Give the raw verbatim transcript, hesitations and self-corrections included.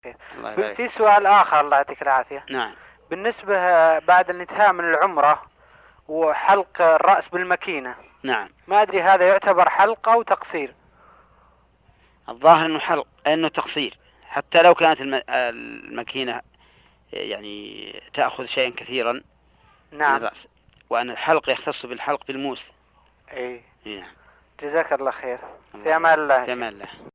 الله يبارك. في سؤال آخر الله يعطيك العافية. نعم. بالنسبة بعد الانتهاء من العمرة وحلق الرأس بالماكينة. نعم. ما أدري هذا يعتبر حلق أو تقصير. الظاهر أنه حلق، أنه تقصير، حتى لو كانت الم... الماكينة يعني تأخذ شيئا كثيرا. نعم. من الرأس، وأن الحلق يختص بالحلق بالموس. إيه. نعم. جزاك الله خير. في أمان الله. في أمان الله.